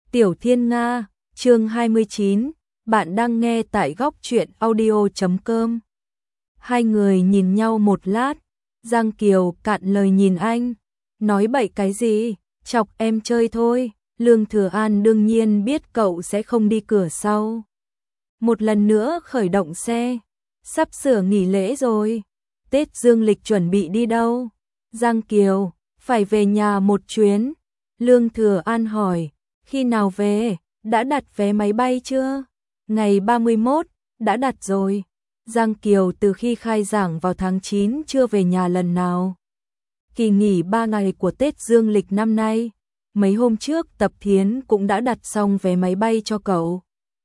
Tiểu Thiên Nga, chương 29, bạn đang nghe tại góc truyện audio.com. Hai người nhìn nhau một lát, Giang Kiều cạn lời nhìn anh, nói bậy cái gì, chọc em chơi thôi. Lương Thừa An đương nhiên biết cậu sẽ không đi cửa sau. Một lần nữa khởi động xe, sắp sửa nghỉ lễ rồi, Tết dương lịch chuẩn bị đi đâu? Giang Kiều, phải về nhà một chuyến. Lương Thừa An hỏi, khi nào về, đã đặt vé máy bay chưa? Ngày 31, đã đặt rồi. Giang Kiều từ khi khai giảng vào tháng 9 chưa về nhà lần nào. Kỳ nghỉ 3 ngày của Tết dương lịch năm nay, mấy hôm trước Tập Thiến cũng đã đặt xong vé máy bay cho cậu.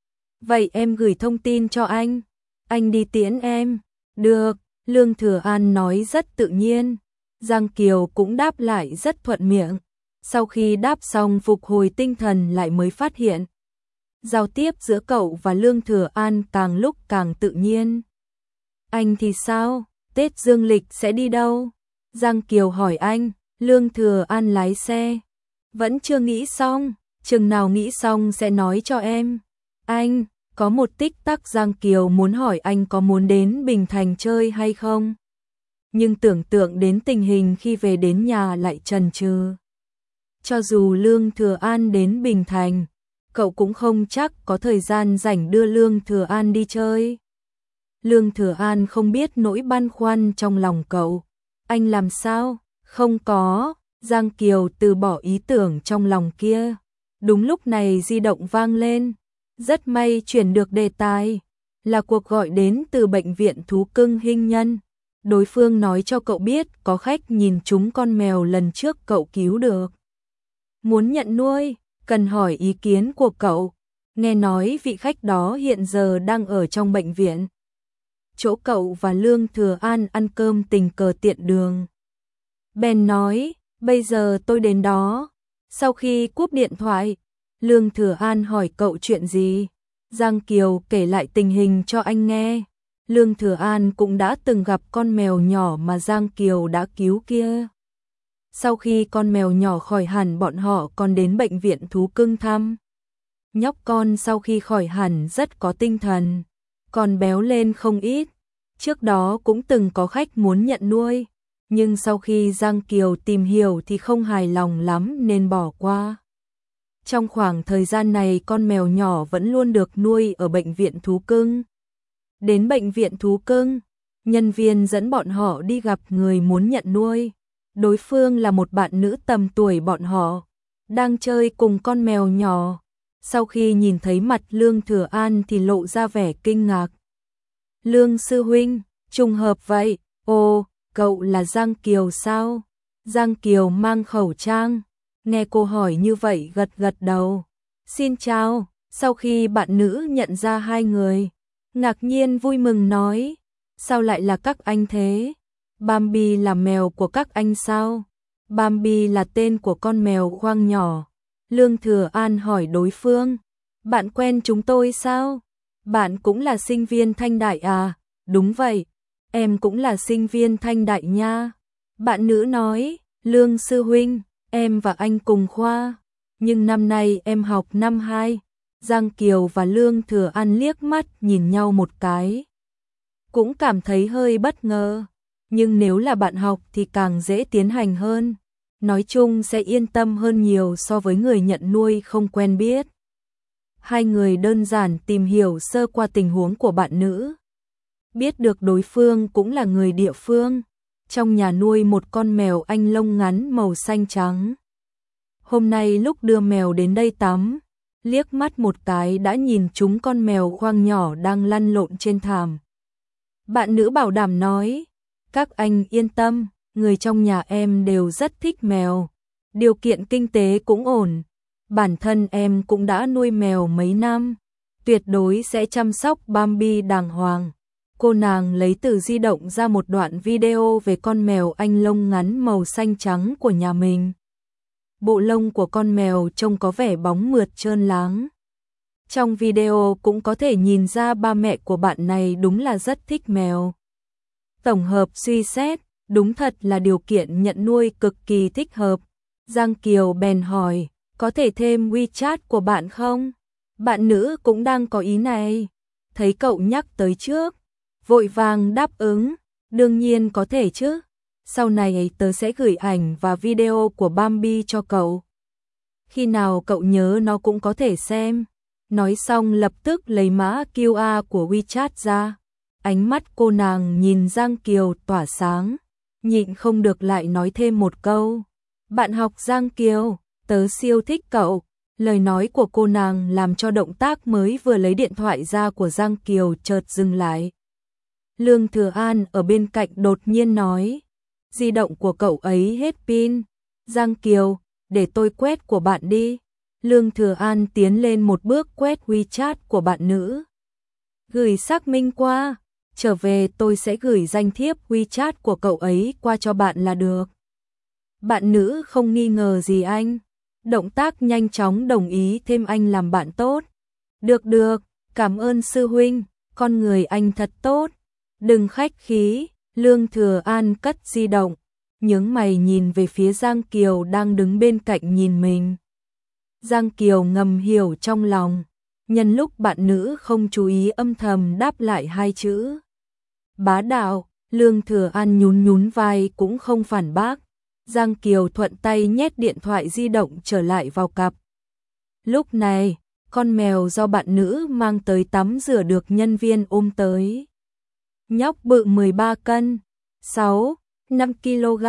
Vậy em gửi thông tin cho anh đi tiễn em. Được, Lương Thừa An nói rất tự nhiên. Giang Kiều cũng đáp lại rất thuận miệng. Sau khi đáp xong phục hồi tinh thần lại mới phát hiện, giao tiếp giữa cậu và Lương Thừa An càng lúc càng tự nhiên. Anh thì sao? Tết dương lịch sẽ đi đâu? Giang Kiều hỏi anh. Lương Thừa An lái xe. Vẫn chưa nghĩ xong, chừng nào nghĩ xong sẽ nói cho em. Anh, có một tích tắc Giang Kiều muốn hỏi anh có muốn đến Bình Thành chơi hay không? Nhưng tưởng tượng đến tình hình khi về đến nhà lại chần chừ. Cho dù Lương Thừa An đến Bình Thành, cậu cũng không chắc có thời gian rảnh đưa Lương Thừa An đi chơi. Lương Thừa An không biết nỗi băn khoăn trong lòng cậu. Anh làm sao? Không có. Giang Kiều từ bỏ ý tưởng trong lòng kia. Đúng lúc này di động vang lên. Rất may chuyển được đề tài. Là cuộc gọi đến từ bệnh viện thú cưng Hinh Nhân. Đối phương nói cho cậu biết có khách nhìn trúng con mèo lần trước cậu cứu được. Muốn nhận nuôi, cần hỏi ý kiến của cậu. Nghe nói vị khách đó hiện giờ đang ở trong bệnh viện. Chỗ cậu và Lương Thừa An ăn cơm tình cờ tiện đường. Ben nói, bây giờ tôi đến đó. Sau khi cúp điện thoại, Lương Thừa An hỏi cậu chuyện gì. Giang Kiều kể lại tình hình cho anh nghe. Lương Thừa An cũng đã từng gặp con mèo nhỏ mà Giang Kiều đã cứu kia. Sau khi con mèo nhỏ khỏi hẳn bọn họ còn đến bệnh viện thú cưng thăm. Nhóc con sau khi khỏi hẳn rất có tinh thần, còn béo lên không ít. Trước đó cũng từng có khách muốn nhận nuôi, nhưng sau khi Giang Kiều tìm hiểu thì không hài lòng lắm nên bỏ qua. Trong khoảng thời gian này con mèo nhỏ vẫn luôn được nuôi ở bệnh viện thú cưng. Đến bệnh viện thú cưng, nhân viên dẫn bọn họ đi gặp người muốn nhận nuôi. Đối phương là một bạn nữ tầm tuổi bọn họ, đang chơi cùng con mèo nhỏ. Sau khi nhìn thấy mặt Lương Thừa An thì lộ ra vẻ kinh ngạc. Lương sư huynh, trùng hợp vậy, ồ, cậu là Giang Kiều sao? Giang Kiều mang khẩu trang, nghe cô hỏi như vậy gật gật đầu. Xin chào, sau khi bạn nữ nhận ra hai người, ngạc nhiên vui mừng nói, sao lại là các anh thế? Bambi là mèo của các anh sao? Bambi là tên của con mèo khoang nhỏ. Lương Thừa An hỏi đối phương, bạn quen chúng tôi sao? Bạn cũng là sinh viên Thanh Đại à? Đúng vậy, em cũng là sinh viên Thanh Đại nha. Bạn nữ nói, Lương sư huynh, em và anh cùng khoa, nhưng năm nay em học năm 2. Giang Kiều và Lương Thừa An liếc mắt nhìn nhau một cái. Cũng cảm thấy hơi bất ngờ, nhưng nếu là bạn học thì càng dễ tiến hành hơn. Nói chung sẽ yên tâm hơn nhiều so với người nhận nuôi không quen biết. Hai người đơn giản tìm hiểu sơ qua tình huống của bạn nữ. Biết được đối phương cũng là người địa phương. Trong nhà nuôi một con mèo Anh lông ngắn màu xanh trắng. Hôm nay lúc đưa mèo đến đây tắm, liếc mắt một cái đã nhìn trúng con mèo khoang nhỏ đang lăn lộn trên thảm. Bạn nữ bảo đảm nói, các anh yên tâm, người trong nhà em đều rất thích mèo. Điều kiện kinh tế cũng ổn. Bản thân em cũng đã nuôi mèo mấy năm. Tuyệt đối sẽ chăm sóc Bambi đàng hoàng. Cô nàng lấy từ di động ra một đoạn video về con mèo Anh lông ngắn màu xanh trắng của nhà mình. Bộ lông của con mèo trông có vẻ bóng mượt trơn láng. Trong video cũng có thể nhìn ra ba mẹ của bạn này đúng là rất thích mèo. Tổng hợp suy xét, đúng thật là điều kiện nhận nuôi cực kỳ thích hợp. Giang Kiều bèn hỏi, có thể thêm WeChat của bạn không? Bạn nữ cũng đang có ý này. Thấy cậu nhắc tới trước, vội vàng đáp ứng, đương nhiên có thể chứ. Sau này tớ sẽ gửi ảnh và video của Bambi cho cậu. Khi nào cậu nhớ nó cũng có thể xem. Nói xong lập tức lấy mã QR của WeChat ra. Ánh mắt cô nàng nhìn Giang Kiều tỏa sáng, nhịn không được lại nói thêm một câu. Bạn học Giang Kiều, tớ siêu thích cậu. Lời nói của cô nàng làm cho động tác mới vừa lấy điện thoại ra của Giang Kiều chợt dừng lại. Lương Thừa An ở bên cạnh đột nhiên nói, di động của cậu ấy hết pin. Giang Kiều, để tôi quét của bạn đi. Lương Thừa An tiến lên một bước quét WeChat của bạn nữ. Gửi xác minh qua, trở về tôi sẽ gửi danh thiếp WeChat của cậu ấy qua cho bạn là được. Bạn nữ không nghi ngờ gì anh. Động tác nhanh chóng đồng ý thêm anh làm bạn tốt. Được, cảm ơn sư huynh, con người anh thật tốt. Đừng khách khí, Lương Thừa An cất di động, nhướng mày nhìn về phía Giang Kiều đang đứng bên cạnh nhìn mình. Giang Kiều ngầm hiểu trong lòng, nhân lúc bạn nữ không chú ý âm thầm đáp lại hai chữ. Bá đạo, Lương Thừa An nhún vai cũng không phản bác. Giang Kiều thuận tay nhét điện thoại di động trở lại vào cặp. Lúc này, con mèo do bạn nữ mang tới tắm rửa được nhân viên ôm tới. Nhóc bự 13 cân, 5 kg,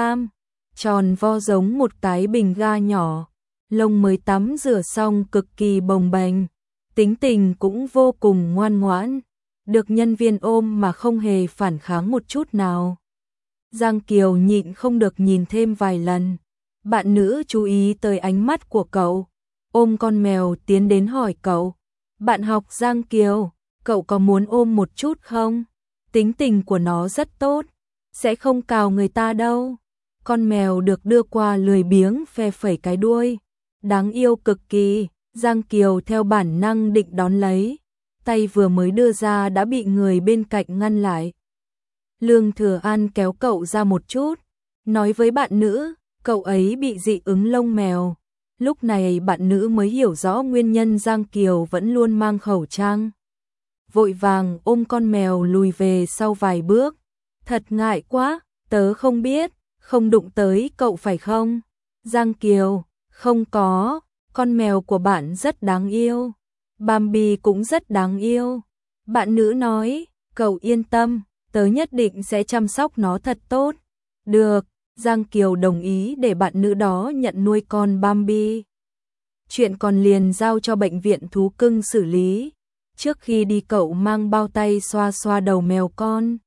tròn vo giống một cái bình ga nhỏ, lông mới tắm rửa xong cực kỳ bồng bềnh, tính tình cũng vô cùng ngoan ngoãn, được nhân viên ôm mà không hề phản kháng một chút nào. Giang Kiều nhịn không được nhìn thêm vài lần. Bạn nữ chú ý tới ánh mắt của cậu, ôm con mèo tiến đến hỏi cậu. Bạn học Giang Kiều, cậu có muốn ôm một chút không? Tính tình của nó rất tốt, sẽ không cào người ta đâu. Con mèo được đưa qua lười biếng phe phẩy cái đuôi, đáng yêu cực kỳ. Giang Kiều theo bản năng định đón lấy, tay vừa mới đưa ra đã bị người bên cạnh ngăn lại. Lương Thừa An kéo cậu ra một chút, nói với bạn nữ, cậu ấy bị dị ứng lông mèo. Lúc này bạn nữ mới hiểu rõ nguyên nhân Giang Kiều vẫn luôn mang khẩu trang. Vội vàng ôm con mèo lùi về sau vài bước. Thật ngại quá, tớ không biết, không đụng tới cậu phải không? Giang Kiều, không có, con mèo của bạn rất đáng yêu. Bambi cũng rất đáng yêu. Bạn nữ nói, cậu yên tâm, tớ nhất định sẽ chăm sóc nó thật tốt. Được, Giang Kiều đồng ý để bạn nữ đó nhận nuôi con Bambi. Chuyện còn liền giao cho bệnh viện thú cưng xử lý. Trước khi đi cậu mang bao tay xoa xoa đầu mèo con.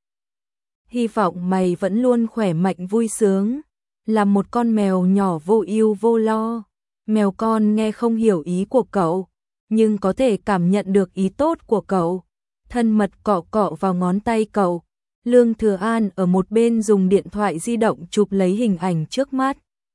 Hy vọng mày vẫn luôn khỏe mạnh vui sướng. Là một con mèo nhỏ vô ưu vô lo. Mèo con nghe không hiểu ý của cậu, nhưng có thể cảm nhận được ý tốt của cậu. Thân mật cọ cọ vào ngón tay cậu. Lương Thừa An ở một bên dùng điện thoại di động chụp lấy hình ảnh trước mắt.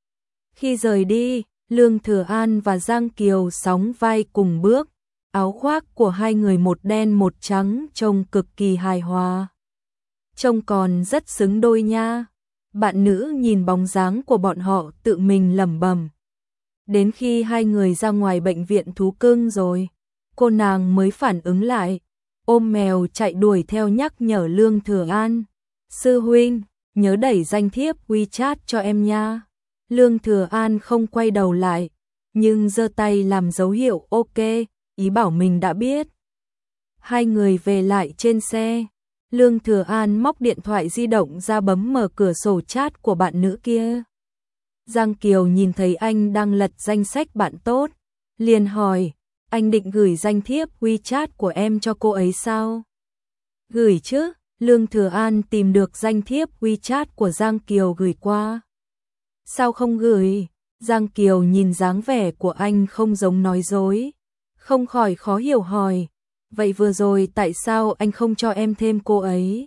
Khi rời đi, Lương Thừa An và Giang Kiều sóng vai cùng bước. Áo khoác của hai người một đen một trắng trông cực kỳ hài hòa. Trông còn rất xứng đôi nha. Bạn nữ nhìn bóng dáng của bọn họ tự mình lẩm bẩm. Đến khi hai người ra ngoài bệnh viện thú cưng rồi, cô nàng mới phản ứng lại, ôm mèo chạy đuổi theo nhắc nhở Lương Thừa An. Sư huynh, nhớ đẩy danh thiếp WeChat cho em nha. Lương Thừa An không quay đầu lại, nhưng giơ tay làm dấu hiệu ok, ý bảo mình đã biết. Hai người về lại trên xe, Lương Thừa An móc điện thoại di động ra bấm mở cửa sổ chat của bạn nữ kia. Giang Kiều nhìn thấy anh đang lật danh sách bạn tốt, liền hỏi, anh định gửi danh thiếp WeChat của em cho cô ấy sao? Gửi chứ, Lương Thừa An tìm được danh thiếp WeChat của Giang Kiều gửi qua. Sao không gửi? Giang Kiều nhìn dáng vẻ của anh không giống nói dối, không khỏi khó hiểu hỏi, vậy vừa rồi tại sao anh không cho em thêm cô ấy?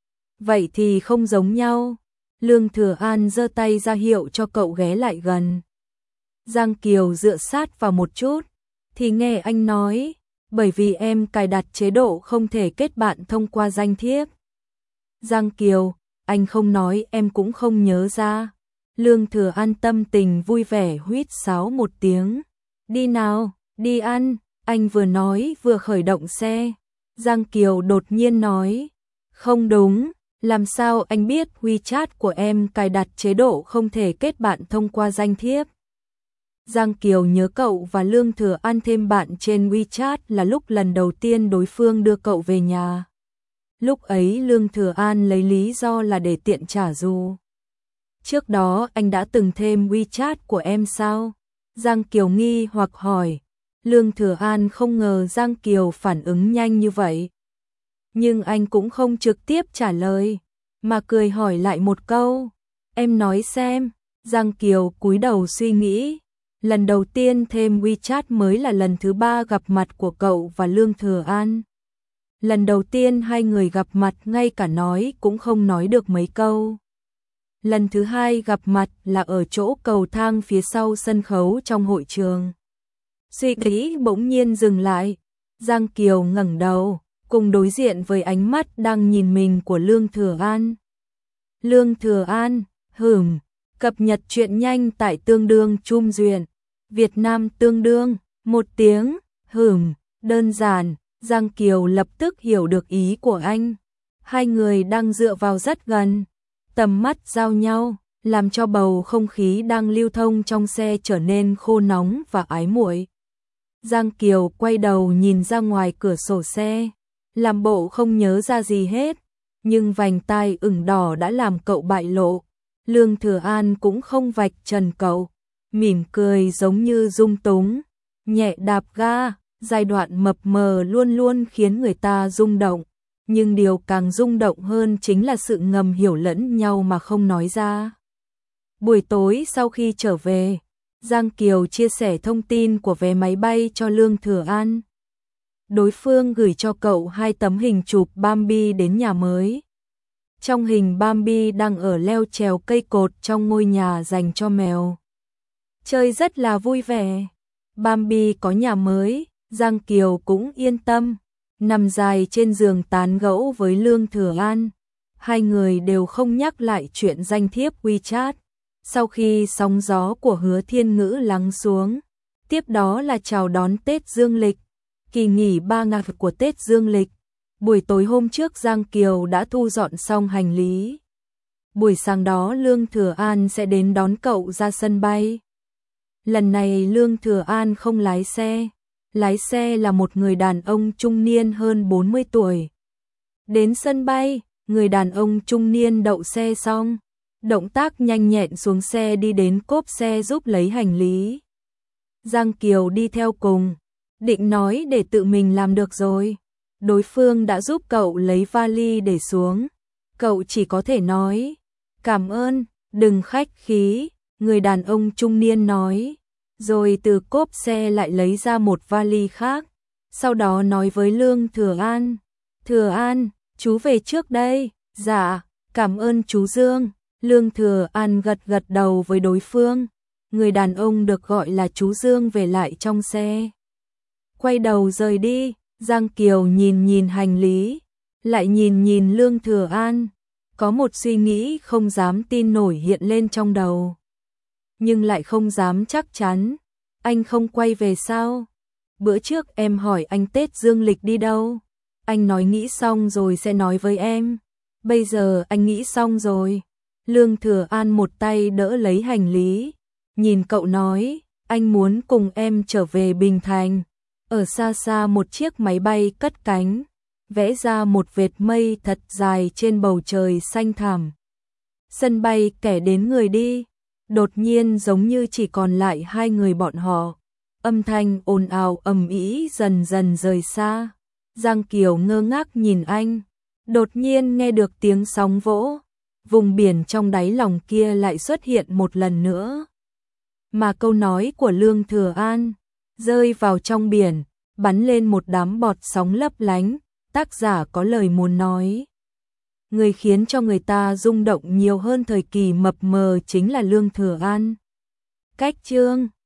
Vậy thì không giống nhau. Lương Thừa An giơ tay ra hiệu cho cậu ghé lại gần. Giang Kiều dựa sát vào một chút, thì nghe anh nói, bởi vì em cài đặt chế độ không thể kết bạn thông qua danh thiếp. Giang Kiều, anh không nói em cũng không nhớ ra. Lương Thừa An tâm tình vui vẻ huýt sáo một tiếng. Đi nào, đi ăn, anh vừa nói vừa khởi động xe. Giang Kiều đột nhiên nói, không đúng, làm sao anh biết WeChat của em cài đặt chế độ không thể kết bạn thông qua danh thiếp. Giang Kiều nhớ cậu và Lương Thừa An thêm bạn trên WeChat là lúc lần đầu tiên đối phương đưa cậu về nhà. Lúc ấy Lương Thừa An lấy lý do là để tiện trả dù. Trước đó anh đã từng thêm WeChat của em sao? Giang Kiều nghi hoặc hỏi. Lương Thừa An không ngờ Giang Kiều phản ứng nhanh như vậy. Nhưng anh cũng không trực tiếp trả lời, mà cười hỏi lại một câu. Em nói xem. Giang Kiều cúi đầu suy nghĩ. Lần đầu tiên thêm WeChat mới là lần thứ 3 gặp mặt của cậu và Lương Thừa An. Lần đầu tiên hai người gặp mặt ngay cả nói cũng không nói được mấy câu. Lần thứ 2 gặp mặt là ở chỗ cầu thang phía sau sân khấu trong hội trường. Suy nghĩ bỗng nhiên dừng lại. Giang Kiều ngẩng đầu, cùng đối diện với ánh mắt đang nhìn mình của Lương Thừa An. Lương Thừa An, cập nhật truyện nhanh tại tương đương Trung Duyện. Việt Nam tương đương, 1 tiếng, đơn giản. Giang Kiều lập tức hiểu được ý của anh. Hai người đang dựa vào rất gần, tầm mắt giao nhau, làm cho bầu không khí đang lưu thông trong xe trở nên khô nóng và ái muội. Giang Kiều quay đầu nhìn ra ngoài cửa sổ xe, làm bộ không nhớ ra gì hết, nhưng vành tai ửng đỏ đã làm cậu bại lộ. Lương Thừa An cũng không vạch trần cậu, mỉm cười giống như dung túng, nhẹ đạp ga. Giai đoạn mập mờ luôn luôn khiến người ta rung động, nhưng điều càng rung động hơn chính là sự ngầm hiểu lẫn nhau mà không nói ra. Buổi tối sau khi trở về, Giang Kiều chia sẻ thông tin của vé máy bay cho Lương Thừa An. Đối phương gửi cho cậu 2 tấm hình chụp Bambi đến nhà mới. Trong hình Bambi đang ở leo trèo cây cột trong ngôi nhà dành cho mèo. Chơi rất là vui vẻ. Bambi có nhà mới. Giang Kiều cũng yên tâm, nằm dài trên giường tán gẫu với Lương Thừa An. Hai người đều không nhắc lại chuyện danh thiếp WeChat. Sau khi sóng gió của Hứa Thiên Ngữ lắng xuống, tiếp đó là chào đón Tết Dương lịch, kỳ nghỉ 3 ngày của Tết Dương lịch. Buổi tối hôm trước Giang Kiều đã thu dọn xong hành lý. Buổi sáng đó Lương Thừa An sẽ đến đón cậu ra sân bay. Lần này Lương Thừa An không lái xe. Lái xe là một người đàn ông trung niên hơn 40 tuổi. Đến sân bay, người đàn ông trung niên đậu xe xong, động tác nhanh nhẹn xuống xe đi đến cốp xe giúp lấy hành lý. Giang Kiều đi theo cùng, định nói để tự mình làm được rồi. Đối phương đã giúp cậu lấy vali để xuống. Cậu chỉ có thể nói, cảm ơn, đừng khách khí, người đàn ông trung niên nói. Rồi từ cốp xe lại lấy ra một vali khác, sau đó nói với Lương Thừa An. Thừa An, chú về trước đây. Dạ, cảm ơn chú Dương. Lương Thừa An gật gật đầu với đối phương. Người đàn ông được gọi là chú Dương về lại trong xe. Quay đầu rời đi, Giang Kiều nhìn nhìn hành lý, lại nhìn nhìn Lương Thừa An. Có một suy nghĩ không dám tin nổi hiện lên trong đầu. Nhưng lại không dám chắc chắn. Anh không quay về sao? Bữa trước em hỏi anh Tết Dương lịch đi đâu? Anh nói nghĩ xong rồi sẽ nói với em. Bây giờ anh nghĩ xong rồi. Lương Thừa An một tay đỡ lấy hành lý. Nhìn cậu nói, anh muốn cùng em trở về Bình Thành. Ở xa xa một chiếc máy bay cất cánh, vẽ ra một vệt mây thật dài trên bầu trời xanh thẳm. Sân bay kẻ đến người đi. Đột nhiên giống như chỉ còn lại hai người bọn họ. Âm thanh ồn ào ầm ĩ dần dần rời xa. Giang Kiều ngơ ngác nhìn anh. Đột nhiên nghe được tiếng sóng vỗ. Vùng biển trong đáy lòng kia lại xuất hiện một lần nữa. Mà câu nói của Lương Thừa An rơi vào trong biển, bắn lên một đám bọt sóng lấp lánh. Tác giả có lời muốn nói. Người khiến cho người ta rung động nhiều hơn thời kỳ mập mờ chính là Lương Thừa An. Cách chương